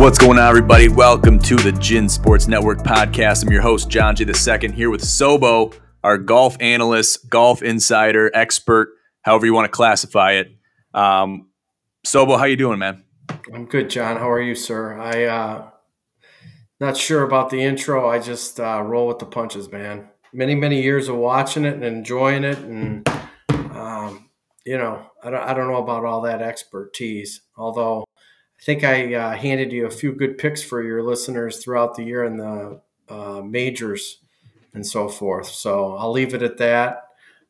What's going on, everybody? Welcome to the Gin Sports Network podcast. I'm your host, John J. II, here with Sobo, our golf analyst, golf insider, expert, however you want to classify it. Sobo, how you doing, man? I'm good, John. How are you, sir? Not sure about the intro. I just roll with the punches, man. Many years of watching it and enjoying it, and I don't know about all that expertise. Although I think I handed you a few good picks for your listeners throughout the year in the majors and so forth. So I'll leave it at that.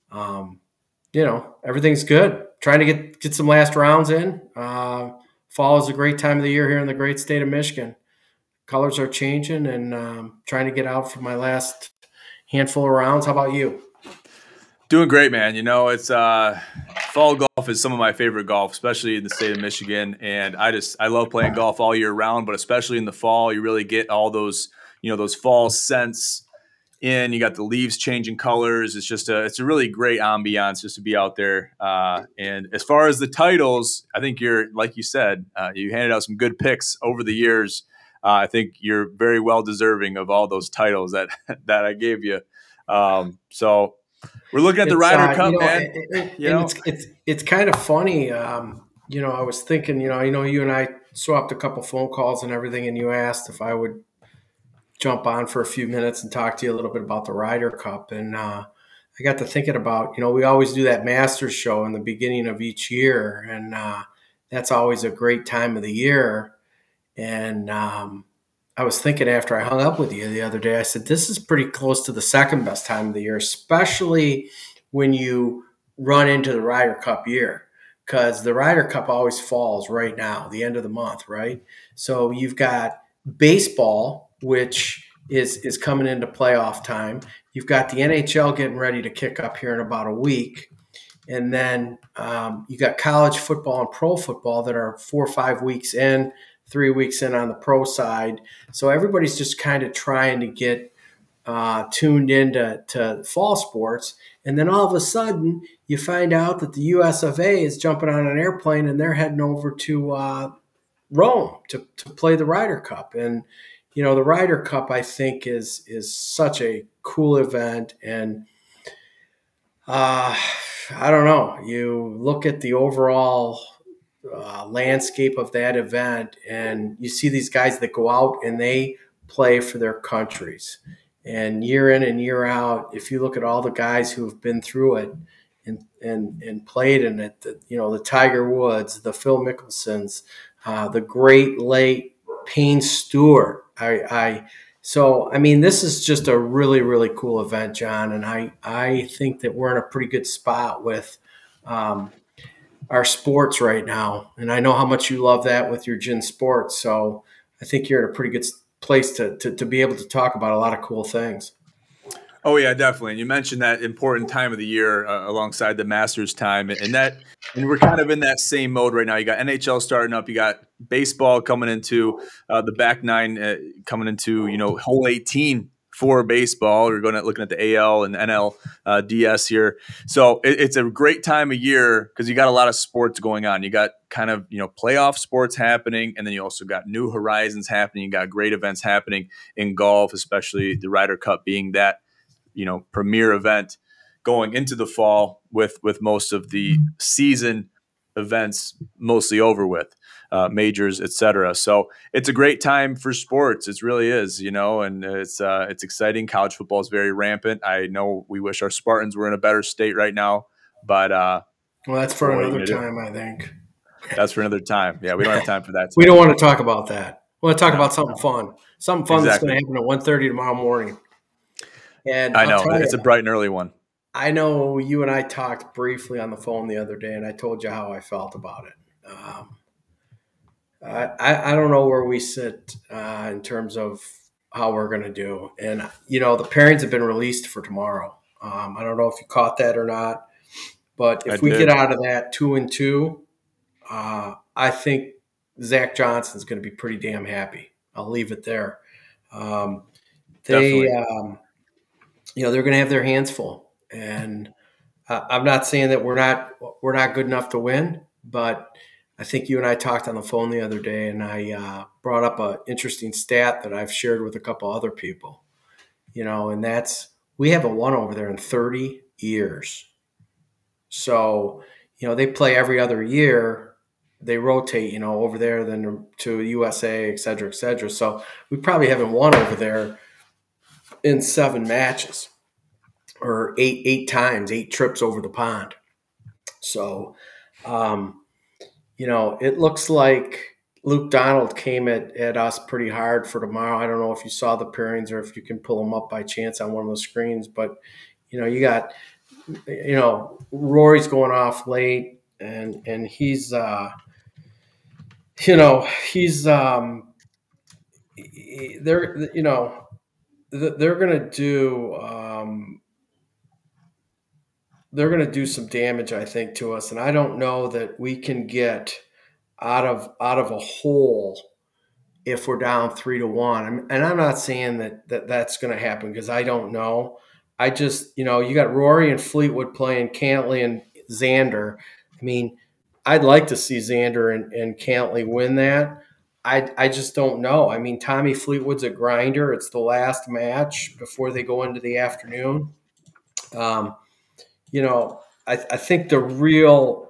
Everything's good. Trying to get some last rounds in. Fall is a great time of the year here in the great state of Michigan. Colors are changing, and trying to get out for my last handful of rounds. How about you? Doing great, man. You know, it's fall golf is some of my favorite golf, especially in the state of Michigan. And I love playing golf all year round, but especially in the fall, you really get all those, those fall scents in. You got the leaves changing colors. It's a really great ambiance just to be out there. And as far as the titles, I think like you said, you handed out some good picks over the years. I think you're very well deserving of all those titles that I gave you. So we're looking at the Ryder Cup, man. It's kind of funny. I was thinking, you and I swapped a couple phone calls and everything, and you asked if I would jump on for a few minutes and talk to you a little bit about the Ryder Cup. And I got to thinking about, we always do that Masters show in the beginning of each year, and that's always a great time of the year. And I was thinking after I hung up with you the other day, I said, this is pretty close to the second best time of the year, especially when you run into the Ryder Cup year, because the Ryder Cup always falls right now, the end of the month, right? So you've got baseball, which is coming into playoff time. You've got the NHL getting ready to kick up here in about a week. And then you got college football and pro football that are 4 or 5 weeks in, 3 weeks in on the pro side. So everybody's just kind of trying to get tuned into fall sports. And then all of a sudden you find out that the US of A is jumping on an airplane and they're heading over to Rome to play the Ryder Cup. And, the Ryder Cup, I think, is such a cool event. And I don't know, you look at the overall landscape of that event, and you see these guys that go out and they play for their countries. And year in and year out, if you look at all the guys who have been through it and played in it, the Tiger Woods, the Phil Mickelsons, the great late Payne Stewart. This is just a really, really cool event, John. And I think that we're in a pretty good spot with our sports right now. And I know how much you love that with your Gin Sports. So I think you're in a pretty good place to be able to talk about a lot of cool things. Oh yeah, definitely. And you mentioned that important time of the year alongside the Masters time, and we're kind of in that same mode right now. You got NHL starting up, you got baseball coming into the back nine, coming into hole 18 for baseball. We're looking at the AL and NL DS here, so it's a great time of year because you got a lot of sports going on. You got kind of playoff sports happening, and then you also got new horizons happening. You got great events happening in golf, especially the Ryder Cup being that premier event going into the fall with most of the season events mostly over with, majors, etc. So it's a great time for sports. It really is, and it's exciting. College football is very rampant. I know we wish our Spartans were in a better state right now, but well, that's for another time, I think. That's for another time. Yeah, we don't have time for that today. We don't want to talk about that. We want to talk about something fun. Something fun that's going to happen at 1:30 tomorrow morning. And I know it's a bright and early one. I know you and I talked briefly on the phone the other day, and I told you how I felt about it. I don't know where we sit in terms of how we're going to do. And, the pairings have been released for tomorrow. I don't know if you caught that or not, but if we get out of that 2-2, I think Zach Johnson's going to be pretty damn happy. I'll leave it there. They're going to have their hands full, and I'm not saying that we're not good enough to win, but I think you and I talked on the phone the other day, and I brought up an interesting stat that I've shared with a couple other people. And that's we haven't won over there in 30 years. So, they play every other year. They rotate, over there, then to USA, et cetera, et cetera. So we probably haven't won over there in 7 matches or eight times, 8 trips over the pond. So, it looks like Luke Donald came at us pretty hard for tomorrow. I don't know if you saw the pairings or if you can pull them up by chance on one of the screens, but you got Rory's going off late, and he's he's they're gonna do some damage, I think, to us, and I don't know that we can get out of a hole if we're down 3-1. And I'm not saying that's going to happen because I don't know. I just, you got Rory and Fleetwood playing Cantley and Xander. I mean, I'd like to see Xander and Cantley win that. I just don't know. I mean, Tommy Fleetwood's a grinder. It's the last match before they go into the afternoon. I think the real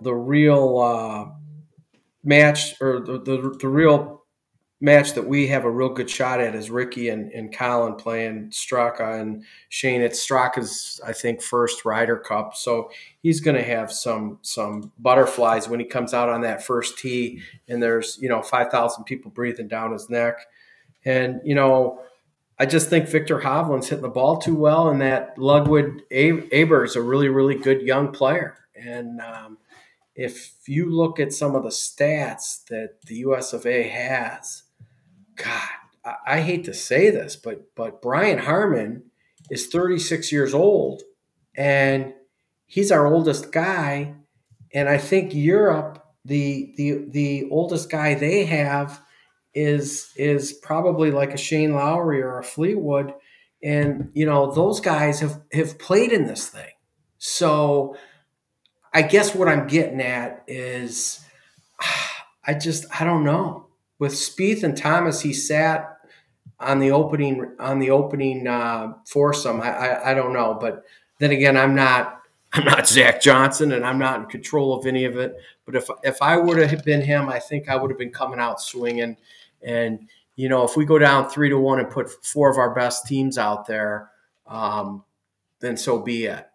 match, or the real match that we have a real good shot at is Ricky and Colin playing Straka and Shane. It's Straka's, I think, first Ryder Cup, so he's going to have some butterflies when he comes out on that first tee, and there's 5,000 people breathing down his neck. And I just think Victor Hovland's hitting the ball too well, and that Ludwig Aber is a really, really good young player. And if you look at some of the stats that the US of A has, God, I hate to say this, but Brian Harman is 36 years old, and he's our oldest guy. And I think Europe, the oldest guy they have is probably like a Shane Lowry or a Fleetwood. And, those guys have played in this thing. So I guess what I'm getting at is I don't know. With Spieth and Thomas, he sat on the opening foursome. I don't know, but then again, I'm not Zach Johnson, and I'm not in control of any of it. But if I would have been him, I think I would have been coming out swinging. And if we go down 3-1 and put 4 of our best teams out there, then so be it.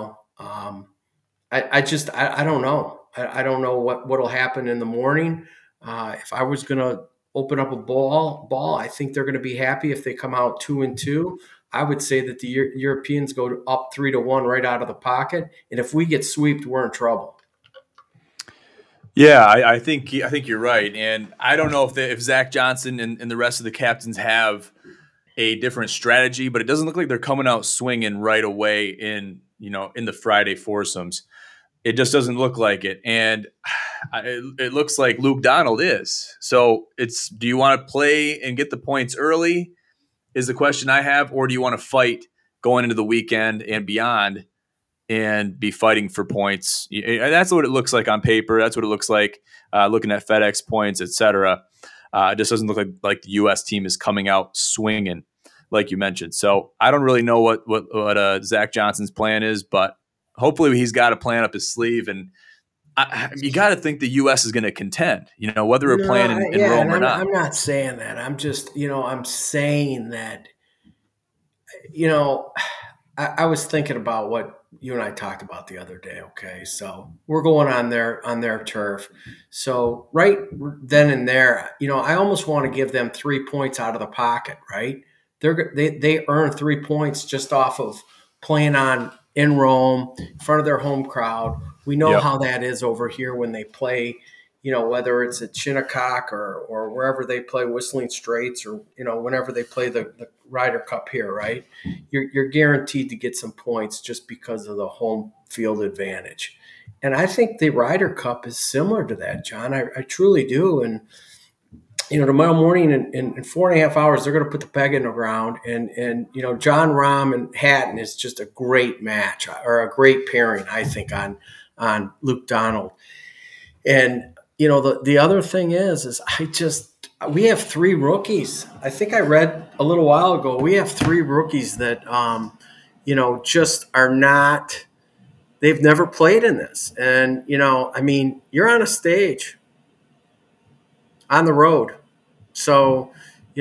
I don't know. I don't know what'll happen in the morning. If I was going to open up a ball, I think they're going to be happy if they come out 2-2. I would say that the Europeans go up 3-1 right out of the pocket, and if we get swept, we're in trouble. Yeah, I think you're right, and I don't know if Zach Johnson and the rest of the captains have a different strategy, but it doesn't look like they're coming out swinging right away in the Friday foursomes. It just doesn't look like it, and it looks like Luke Donald is. So do you want to play and get the points early is the question I have, or do you want to fight going into the weekend and beyond and be fighting for points? And that's what it looks like on paper. That's what it looks like looking at FedEx points, etc. It just doesn't look like the U.S. team is coming out swinging, like you mentioned. So I don't really know what Zach Johnson's plan is, but hopefully he's got a plan up his sleeve. And you got to think the U.S. is going to contend, whether we're playing in Rome or not. I'm not saying that. I'm just, I'm saying that, I was thinking about what you and I talked about the other day. Okay. So we're going on their turf. So right then and there, I almost want to give them 3 points out of the pocket, right? They earn 3 points just off of playing in Rome in front of their home crowd. We know how that is over here when they play, whether it's at Shinnecock or wherever they play, Whistling Straits, or, whenever they play the Ryder Cup here, right? You're guaranteed to get some points just because of the home field advantage. And I think the Ryder Cup is similar to that, John. I truly do. And, tomorrow morning in 4.5 hours, they're going to put the peg in the ground. And Jon Rahm and Hatton is just a great match, or a great pairing, I think, on Luke Donald. And the other thing is we have three rookies. I think I read a little while ago, we have three rookies that, just are not, they've never played in this. And, you're on a stage on the road. So,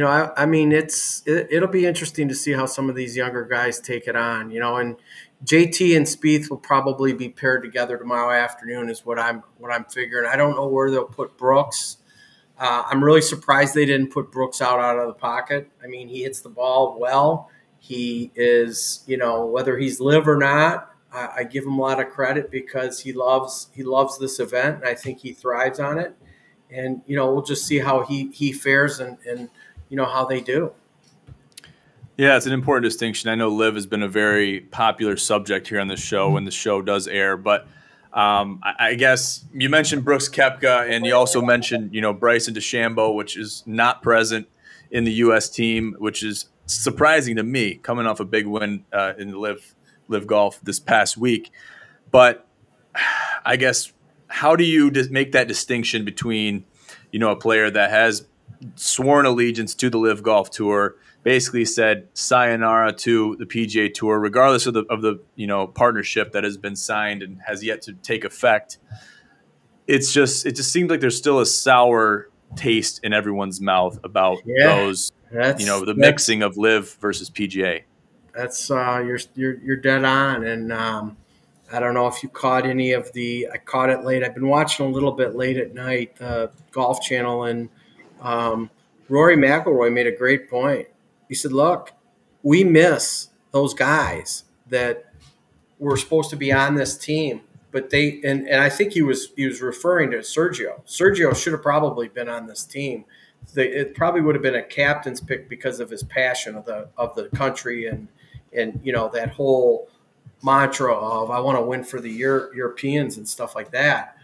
it'll be interesting to see how some of these younger guys take it on, and JT and Spieth will probably be paired together tomorrow afternoon is what I'm figuring. I don't know where they'll put Brooks. I'm really surprised they didn't put Brooks out of the pocket. I mean, he hits the ball well. He is, whether he's live or not, I give him a lot of credit because he loves this event, and I think he thrives on it. And we'll just see how he fares and how they do. Yeah, it's an important distinction. I know Liv has been a very popular subject here on the show when the show does air, but I guess you mentioned Brooks Koepka, and you also mentioned Bryson DeChambeau, which is not present in the U.S. team, which is surprising to me, coming off a big win in the Live Golf this past week. But I guess how do you make that distinction between a player that has sworn allegiance to the Live Golf Tour, basically said sayonara to the PGA Tour, regardless of the partnership that has been signed and has yet to take effect. It just seems like there's still a sour taste in everyone's mouth about those, the mixing of Live versus PGA. That's you're dead on, and I don't know if you caught any of I caught it late. I've been watching a little bit late at night, Golf Channel, and Rory McIlroy made a great point. He said, "Look, we miss those guys that were supposed to be on this team, but they and I think he was referring to Sergio. Sergio should have probably been on this team. It probably would have been a captain's pick because of his passion of the country and that whole mantra of I want to win for the Europeans and stuff like that.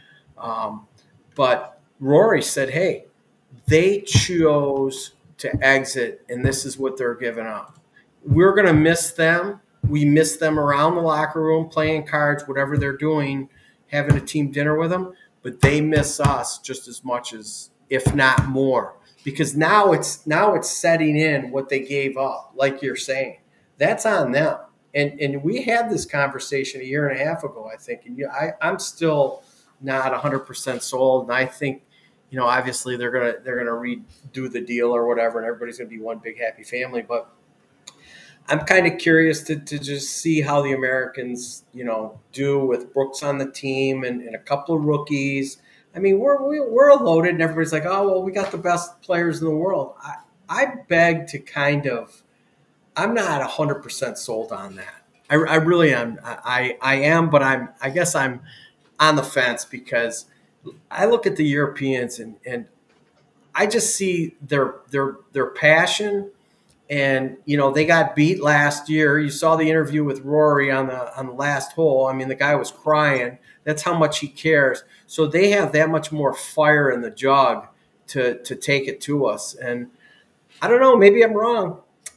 But Rory said, hey, they chose to exit, and this is what they're giving up. We're going to miss them. We miss them around the locker room, playing cards, whatever they're doing, having a team dinner with them. But they miss us just as much as, if not more, because now it's setting in what they gave up. Like you're saying, that's on them. And we had this conversation a year and a half ago, I think. And I'm still not 100% sold. And I think, obviously they're gonna redo the deal or whatever, and everybody's gonna be one big happy family. But I'm kind of curious to just see how the Americans, do with Brooks on the team and a couple of rookies. I mean, we're loaded, and everybody's like, oh, well, we got the best players in the world. I beg to kind of, I'm not 100% sold on that. I really am. I am, but I guess I'm on the fence because I look at the Europeans and I just see their passion. And they got beat last year. You saw the interview with Rory on the last hole. I mean, the guy was crying. That's how much he cares. So they have that much more fire in the jug to take it to us. And I don't know. Maybe I'm wrong.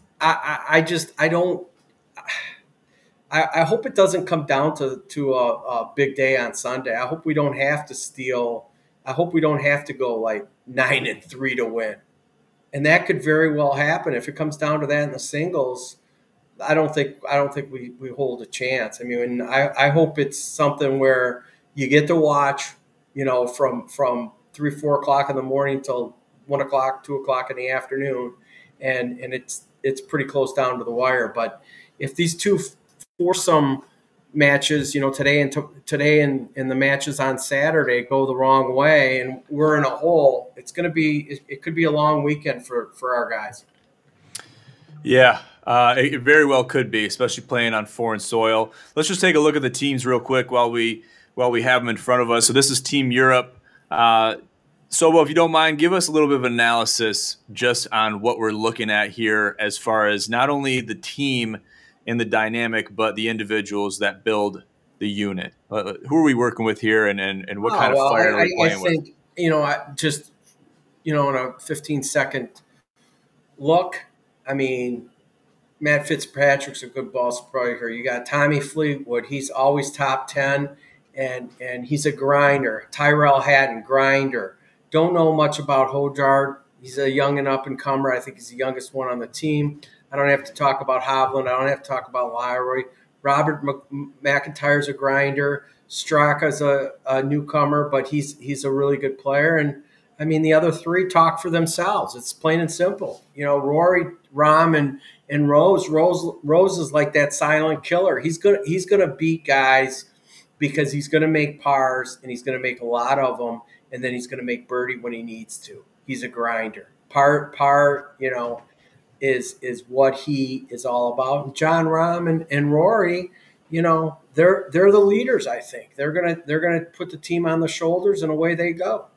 I don't. I hope it doesn't come down to a big day on Sunday. I hope we don't have to steal. I hope we don't have to go like 9-3 to win. And that could very well happen if it comes down to that in the singles. I don't think we hold a chance. I mean, I hope it's something where you get to watch, from 3-4 o'clock in the morning till 1 o'clock, 2 o'clock in the afternoon, and it's pretty close down to the wire. But if these two foursome matches, today and the matches on Saturday go the wrong way and we're in a hole, it could be a long weekend for our guys. Yeah, it very well could be, especially playing on foreign soil. Let's just take a look at the teams real quick while we have them in front of us. So this is Team Europe. So, if you don't mind, give us a little bit of analysis just on what we're looking at here as far as not only the team and the dynamic, but the individuals that build the unit. Who are we working with here, and what kind of fire are we playing with? I think, in a 15-second look, I mean, Matt Fitzpatrick's a good ball striker. You got Tommy Fleetwood. He's always top 10. and he's a grinder. Tyrell Hatton, grinder. Don't know much about Hojard. He's a young and up and comer. I think he's the youngest one on the team. I don't have to talk about Hovland. I don't have to talk about Lowry. Robert McIntyre's a grinder. Straka's a newcomer, but he's a really good player. And I mean, the other three talk for themselves. It's plain and simple. Rory, Rahm, and Rose. Rose is like that silent killer. He's gonna beat guys because he's gonna make pars and he's gonna make a lot of them, and then he's gonna make birdie when he needs to. He's a grinder. Par, is what he is all about. And John Rahm and Rory, they're the leaders. I think they're gonna put the team on the shoulders, and away they go.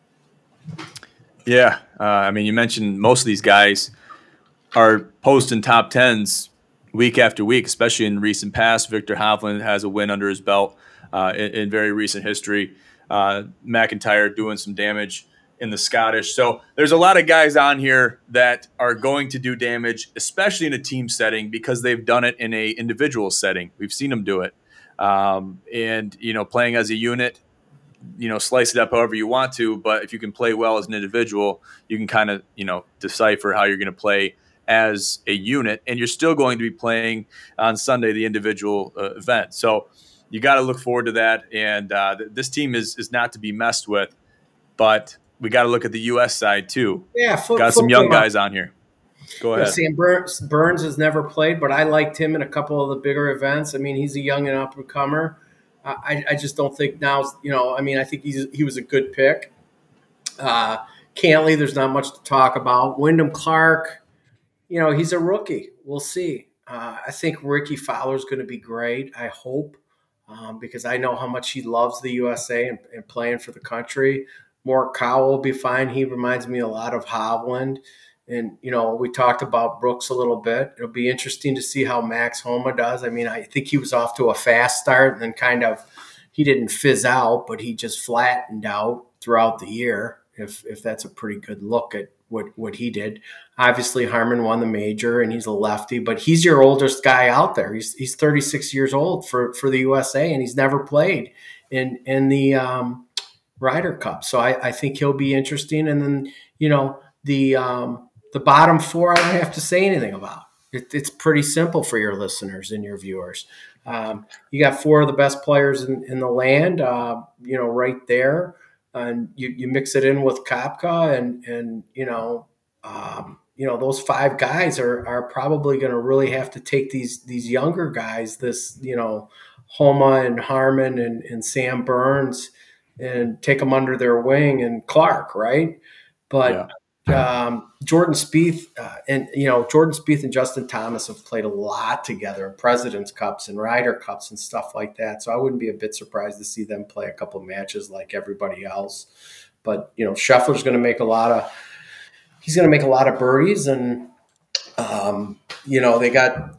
Yeah, I mean, you mentioned most of these guys are posting top tens week after week, especially in recent past. Victor Hovland has a win under his belt in very recent history. McIntyre doing some damage in the Scottish. So there's a lot of guys on here that are going to do damage, especially in a team setting, because they've done it in a individual setting. We've seen them do it. And playing as a unit, slice it up however you want to, but if you can play well as an individual, you can kind of, decipher how you're going to play as a unit, and you're still going to be playing on Sunday, the individual event. So you got to look forward to that. And this team is not to be messed with, but we got to look at the U.S. side too. Yeah. Got some young guys on here. Go ahead. Sam Burns has never played, but I liked him in a couple of the bigger events. I mean, he's a young and up and comer. I just don't think now, I think he was a good pick. Cantley, there's not much to talk about. Wyndham Clark, he's a rookie. We'll see. I think Ricky Fowler's going to be great, I hope, because I know how much he loves the USA and playing for the country. Morikawa will be fine. He reminds me a lot of Hovland. And, we talked about Brooks a little bit. It'll be interesting to see how Max Homa does. I mean, I think he was off to a fast start and then he didn't fizz out, but he just flattened out throughout the year, if that's a pretty good look at what he did. Obviously, Harman won the major, and he's a lefty, but he's your oldest guy out there. He's 36 years old for the USA, and he's never played in the Ryder Cup. So I think he'll be interesting. And then, the bottom four, I don't have to say anything about. It's pretty simple for your listeners and your viewers. You got four of the best players in the land, right there. And you mix it in with Kopka and those five guys are probably going to really have to take these younger guys, Homa and Harman and Sam Burns, and take them under their wing, and Clark, right? But yeah. Jordan Spieth and Justin Thomas have played a lot together in President's Cups and Ryder Cups and stuff like that. So I wouldn't be a bit surprised to see them play a couple matches like everybody else. But Scheffler's going to make a lot of birdies, and they got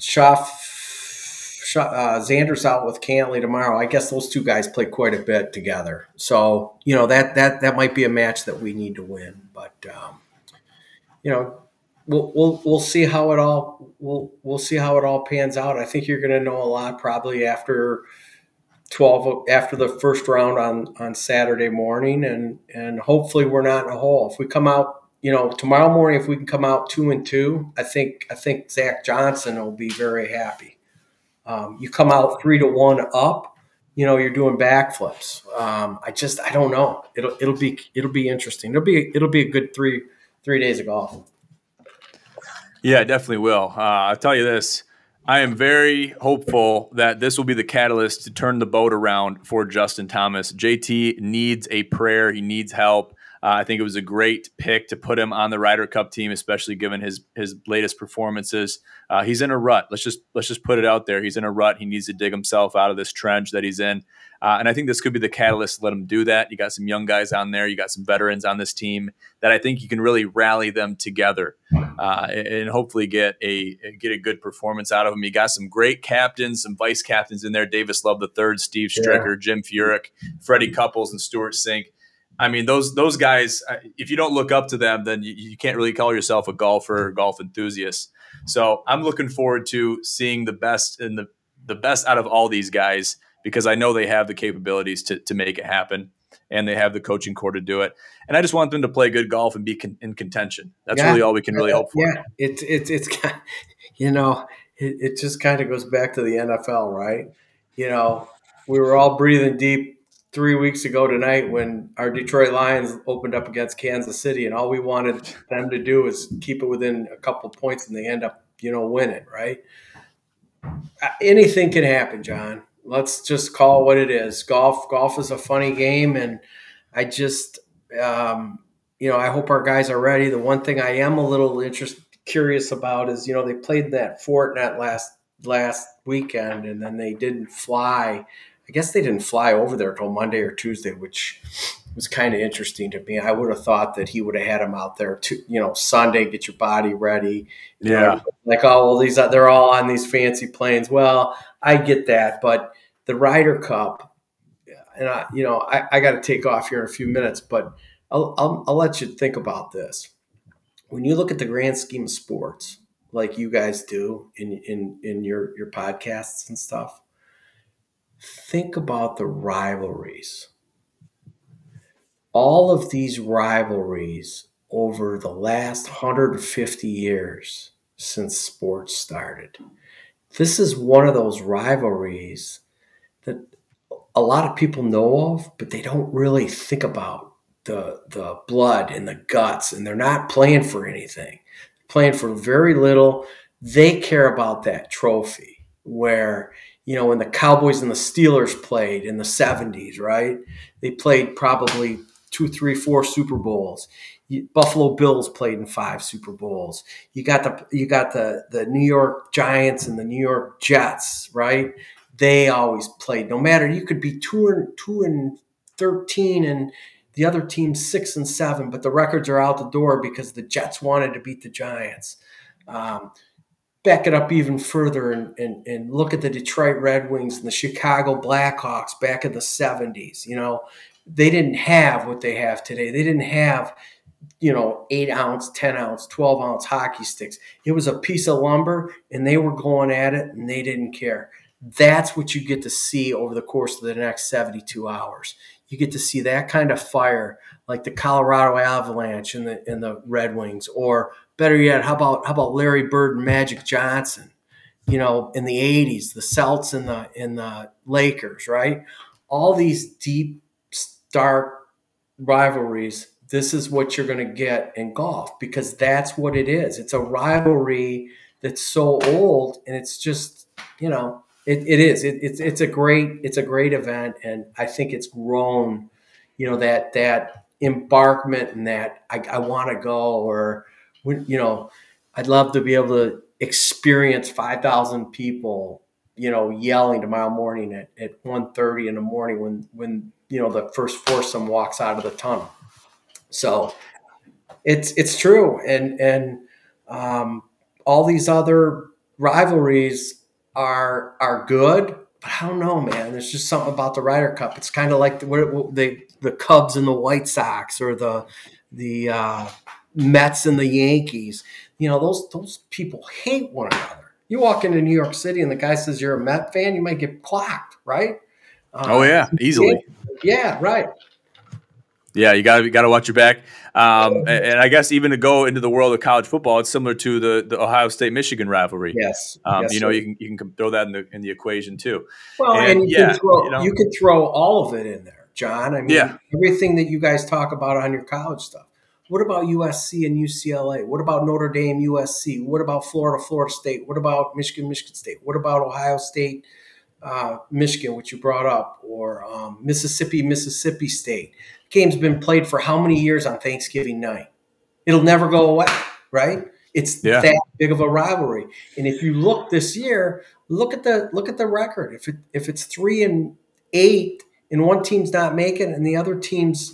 Xander's out with Cantley tomorrow. I guess those two guys play quite a bit together. So that might be a match that we need to win. But we'll see how it all pans out. I think you're going to know a lot probably after the first round on Saturday morning, and hopefully we're not in a hole. If we come out, tomorrow morning, if we can come out 2-2, I think Zach Johnson will be very happy. You come out 3-1 up, you're doing backflips. I don't know. It'll be interesting. It'll be a good 3 days of golf. Yeah, it definitely will. I'll tell you this. I am very hopeful that this will be the catalyst to turn the boat around for Justin Thomas. JT needs a prayer. He needs help. I think it was a great pick to put him on the Ryder Cup team, especially given his latest performances. He's in a rut. Let's just put it out there. He's in a rut. He needs to dig himself out of this trench that he's in. And I think this could be the catalyst to let him do that. You got some young guys on there. You got some veterans on this team that I think you can really rally them together and hopefully get a good performance out of them. You got some great captains, some vice captains in there. Davis Love III, Steve Stricker, Jim Furyk, Freddie Couples, and Stuart Sink. I mean, those guys, if you don't look up to them, then you can't really call yourself a golfer or golf enthusiast. So I'm looking forward to seeing the best and the best out of all these guys because I know they have the capabilities to make it happen, and they have the coaching core to do it. And I just want them to play good golf and be in contention. That's really all we can really hope for. Yeah, it's you know, it just kind of goes back to the NFL, right? You know, we were all breathing deep 3 weeks ago tonight when our Detroit Lions opened up against Kansas City, and all we wanted them to do is keep it within a couple points, and they end up, winning, right? Anything can happen, John. Let's just call it what it is. Golf is a funny game, and I just, I hope our guys are ready. The one thing I am a little curious about is, they played that Fortinet last weekend, and then they didn't fly. I guess they didn't fly over there till Monday or Tuesday, which was kind of interesting to me. I would have thought that he would have had him out there Sunday, get your body ready. Yeah. Like, oh, well, they're all on these fancy planes. Well, I get that, but the Ryder Cup, and I got to take off here in a few minutes, but I'll let you think about this. When you look at the grand scheme of sports, like you guys do in your podcasts and stuff, think about the rivalries. All of these rivalries over the last 150 years since sports started. This is one of those rivalries that a lot of people know of, but they don't really think about the blood and the guts, and they're not playing for anything. Playing for very little. They care about that trophy where, when the Cowboys and the Steelers played in the 70s, right? They played probably 2, 3, 4 Super Bowls. Buffalo Bills played in 5 Super Bowls. You got the New York Giants and the New York Jets, right? They always played. No matter, you could be 2-13 and the other team's 6-7, but the records are out the door because the Jets wanted to beat the Giants. Back it up even further and look at the Detroit Red Wings and the Chicago Blackhawks back in the 70s. They didn't have what they have today. They didn't have, 8-ounce, 10-ounce, 12-ounce hockey sticks. It was a piece of lumber, and they were going at it, and they didn't care. That's what you get to see over the course of the next 72 hours. You get to see that kind of fire, like the Colorado Avalanche and the Red Wings, or better yet, how about Larry Bird and Magic Johnson? In the 80s, the Celts and the Lakers, right? All these deep, stark rivalries. This is what you're going to get in golf because that's what it is. It's a rivalry that's so old, and it's just, it is. It's a great event, and I think it's grown. That embarkment and that I want to go, or I'd love to be able to experience 5,000 people, yelling tomorrow morning at 1:30 in the morning when the first foursome walks out of the tunnel. So it's true, and all these other rivalries are good, but I don't know, man. There's just something about the Ryder Cup. It's kind of like the Cubs and the White Sox, or the Mets and the Yankees. Those people hate one another. You walk into New York City and the guy says you're a Met fan, you might get clocked, right? Oh yeah, easily. Yeah, right. Yeah, you got to watch your back. And I guess even to go into the world of college football, it's similar to the Ohio State-Michigan rivalry. Yes. You can throw that in the equation too. Well, and you can throw all of it in there, John. I mean, everything that you guys talk about on your college stuff. What about USC and UCLA? What about Notre Dame, USC? What about Florida, Florida State? What about Michigan, Michigan State? What about Ohio State, Michigan, which you brought up, or Mississippi, Mississippi State? Game's been played for how many years on Thanksgiving night? It'll never go away, right? It's that big of a rivalry. And if you look this year, look at the record. If it's 3-8 and one team's not making and the other team's,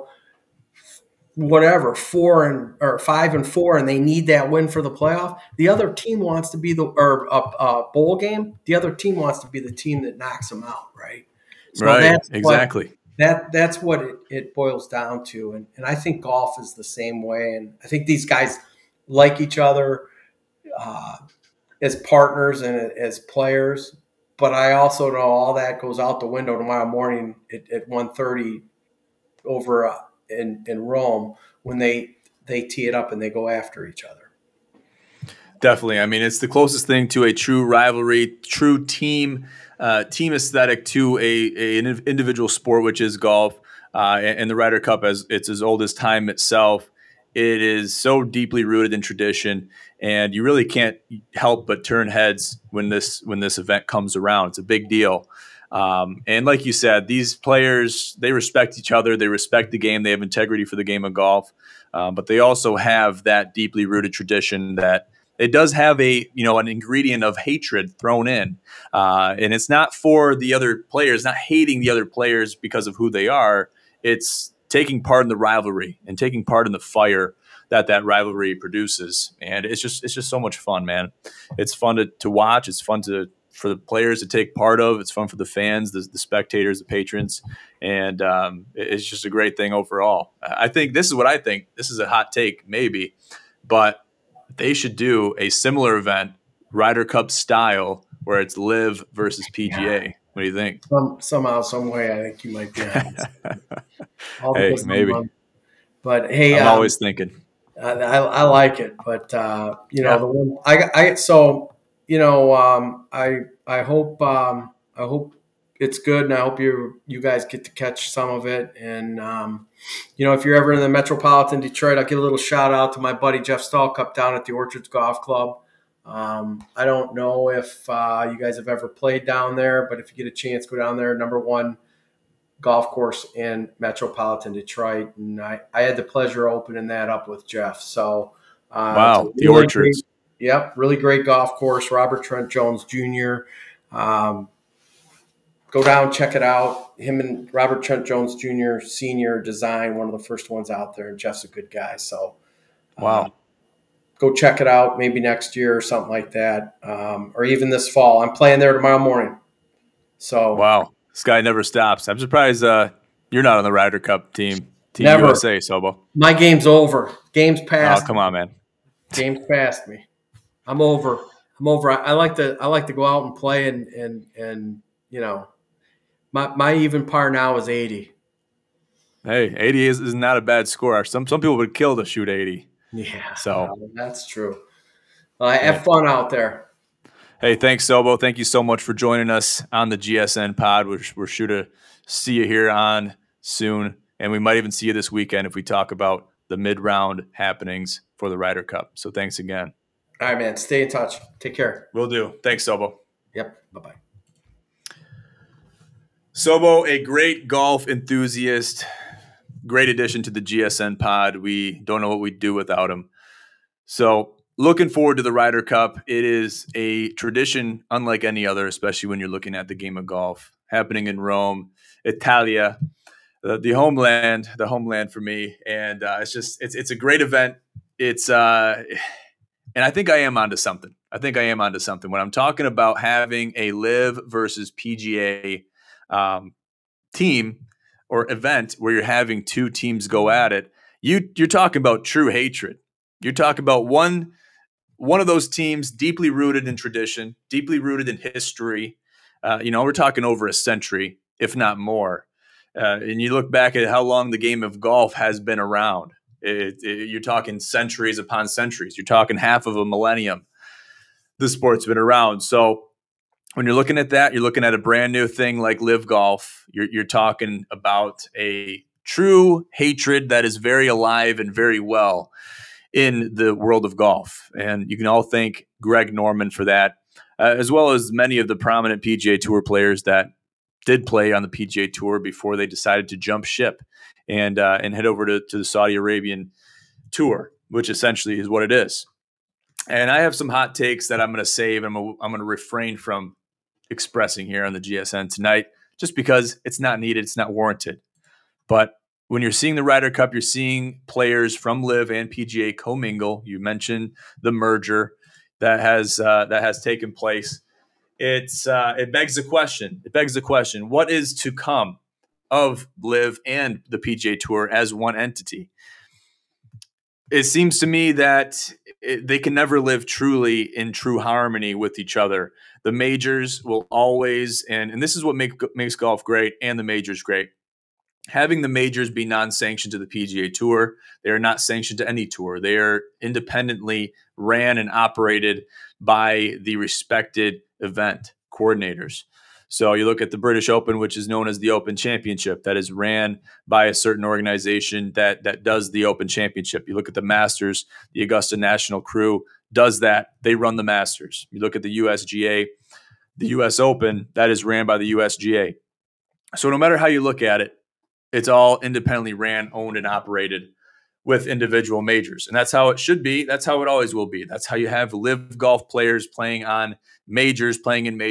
5-4 and they need that win for the playoff, the other team wants to be a bowl game. The other team wants to be the team that knocks them out, right? So right, exactly. That's what it boils down to. And I think golf is the same way. And I think these guys like each other as partners and as players. but I also know all that goes out the window tomorrow morning at 1:30 over in Rome when they tee it up and they go after each other. Definitely. I mean, it's the closest thing to a true rivalry, true team aesthetic to an individual sport, which is golf. And the Ryder Cup, as it's as old as time itself, it is so deeply rooted in tradition, and you really can't help but turn heads when this event comes around. It's a big deal. And like you said, these players, they respect each other. They respect the game. They have integrity for the game of golf. But they also have that deeply rooted tradition that it does have an ingredient of hatred thrown in, and it's not for the other players, not hating the other players because of who they are. It's taking part in the rivalry and taking part in the fire that rivalry produces, and it's just so much fun, man. It's fun to watch. It's fun for the players to take part of. It's fun for the fans, the spectators, the patrons, and it's just a great thing overall. I think this is what I think. This is a hot take, maybe, but they should do a similar event, Ryder Cup style, where it's Live versus PGA. What do you think? Somehow, some way, I think you might be honest. Hey, maybe. But hey, I'm always thinking. I like it, but the one I hope it's good, and I hope you guys get to catch some of it. And if you're ever in the metropolitan Detroit, I'll give a little shout out to my buddy Jeff Stallcup down at the Orchards Golf Club. I don't know if you guys have ever played down there, but if you get a chance, go down there. Number one golf course in metropolitan Detroit, and I had the pleasure of opening that up with Jeff. So wow, the Orchards. Really great golf course. Robert Trent Jones Jr. Go down, check it out. Him and Robert Trent Jones Jr. Senior design one of the first ones out there, and Jeff's a good guy. So wow. Go check it out maybe next year or something like that, or even this fall. I'm playing there tomorrow morning. So wow. This guy never stops. I'm surprised you're not on the Ryder Cup team never. USA, Sobo. My game's over. Game's past. Oh, come on, man. Game's past me. I'm over. I like to go out and play and my even par now is 80. Hey, 80 is not a bad score. Some people would kill to shoot 80. Yeah. So that's true. Have fun out there. Hey, thanks, Sobo. Thank you so much for joining us on the GSN pod. We're sure to see you here on soon, and we might even see you this weekend if we talk about the mid-round happenings for the Ryder Cup. So thanks again. All right, man. Stay in touch. Take care. Will do. Thanks, Sobo. Yep. Bye-bye. Sobo, a great golf enthusiast, great addition to the GSN pod. We don't know what we'd do without him. So looking forward to the Ryder Cup. It is a tradition unlike any other, especially when you're looking at the game of golf happening in Rome, Italia, the homeland for me. And it's a great event. And I think I am onto something. When I'm talking about having a Live versus PGA team or event where you're having two teams go at it, you're talking about true hatred. You're talking about one of those teams deeply rooted in tradition, deeply rooted in history. We're talking over a century, if not more. And you look back at how long the game of golf has been around. You're talking centuries upon centuries. You're talking half of a millennium. The sport's been around. So when you're looking at that, you're looking at a brand new thing like Live Golf. You're talking about a true hatred that is very alive and very well in the world of golf. And you can all thank Greg Norman for that, as well as many of the prominent PGA Tour players that did play on the PGA Tour before they decided to jump ship and head over to the Saudi Arabian Tour, which essentially is what it is. And I have some hot takes that I'm going to save and I'm going to refrain from expressing here on the GSN tonight, just because it's not needed, it's not warranted. But when you're seeing the Ryder Cup, you're seeing players from Live and PGA commingle. You mentioned the merger that has taken place. It begs the question. What is to come of Live and the PGA Tour as one entity? It seems to me that they can never live truly in true harmony with each other. The majors will always, and this is what makes golf great and the majors great. Having the majors be non-sanctioned to the PGA Tour, they are not sanctioned to any tour. They are independently ran and operated by the respected event coordinators. So you look at the British Open, which is known as the Open Championship, that is ran by a certain organization that does the Open Championship. You look at the Masters, the Augusta National crew does that. They run the Masters. You look at the USGA, the US Open, that is ran by the USGA. So no matter how you look at it, it's all independently ran, owned, and operated with individual majors. And that's how it should be. That's how it always will be. That's how you have live golf players playing in majors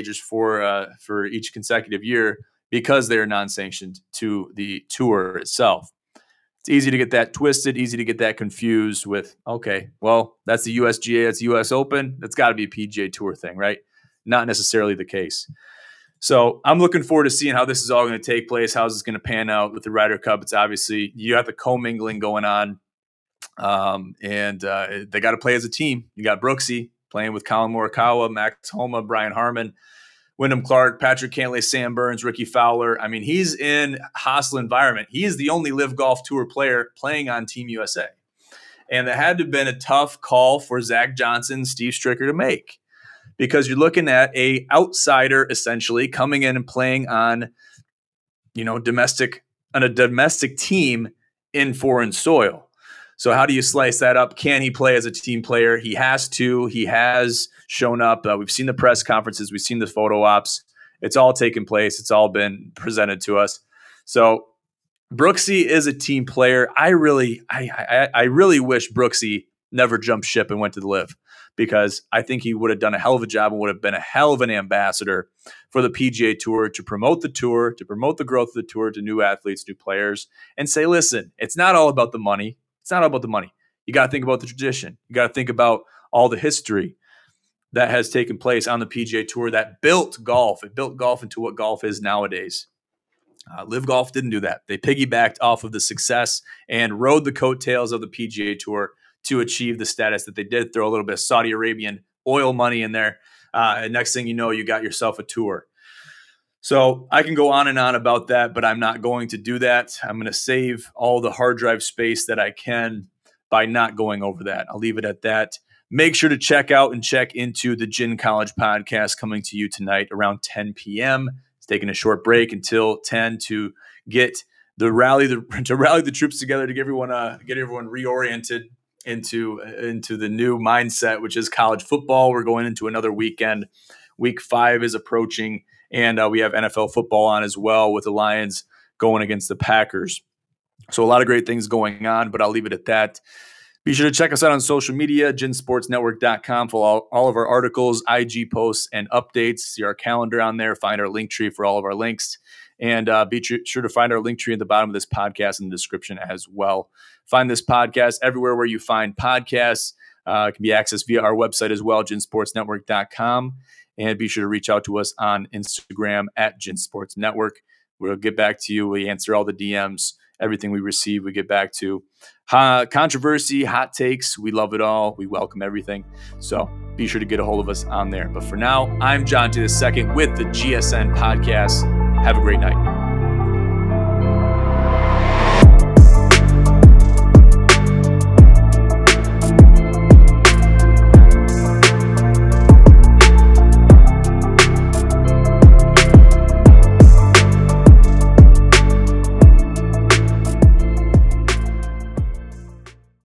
for each consecutive year, because they're non-sanctioned to the tour itself. It's easy to get that twisted, easy to get that confused with, okay, well, that's the USGA, that's the US Open. That's got to be a PGA Tour thing, right? Not necessarily the case. So I'm looking forward to seeing how this is all going to take place. How is this going to pan out with the Ryder Cup? It's obviously, you have the commingling going on, and they got to play as a team. You got Brooksy playing with Colin Morikawa, Max Homa, Brian Harman, Wyndham Clark, Patrick Cantlay, Sam Burns, Ricky Fowler. I mean, he's in hostile environment. He is the only Live Golf Tour player playing on Team USA. And that had to have been a tough call for Zach Johnson, Steve Stricker to make, because you're looking at a outsider essentially coming in and playing on, a domestic team in foreign soil. So how do you slice that up? Can he play as a team player? He has to. He has shown up. We've seen the press conferences. We've seen the photo ops. It's all taken place. It's all been presented to us. So Brooksy is a team player. I really wish Brooksy never jumped ship and went to the Live, because I think he would have done a hell of a job and would have been a hell of an ambassador for the PGA Tour, to promote the tour, to promote the growth of the tour to new athletes, new players, and say, listen, it's not all about the money. It's not all about the money. You got to think about the tradition. You got to think about all the history that has taken place on the PGA Tour that built golf. It built golf into what golf is nowadays. Live Golf didn't do that. They piggybacked off of the success and rode the coattails of the PGA Tour to achieve the status that they did. Throw a little bit of Saudi Arabian oil money in there. And next thing you know, you got yourself a tour. So I can go on and on about that, but I'm not going to do that. I'm going to save all the hard drive space that I can by not going over that. I'll leave it at that. Make sure to check out and check into the Gin College podcast coming to you tonight around 10 p.m. It's taking a short break until 10 to get rally the troops together to get everyone reoriented into the new mindset, which is college football. We're going into another weekend. Week 5 is approaching, and we have NFL football on as well, with the Lions going against the Packers. So a lot of great things going on, but I'll leave it at that. Be sure to check us out on social media, ginsportsnetwork.com, for all of our articles, IG posts, and updates. See our calendar on there. Find our link tree for all of our links. And be sure to find our link tree at the bottom of this podcast in the description as well. Find this podcast everywhere where you find podcasts. It can be accessed via our website as well, ginsportsnetwork.com. And be sure to reach out to us on Instagram at ginsportsnetwork. We'll get back to you. We answer all the DMs. Everything we receive, we get back to. Controversy, hot takes, we love it all. We welcome everything. So be sure to get a hold of us on there. But for now, I'm John T. II with the GSN Podcast. Have a great night.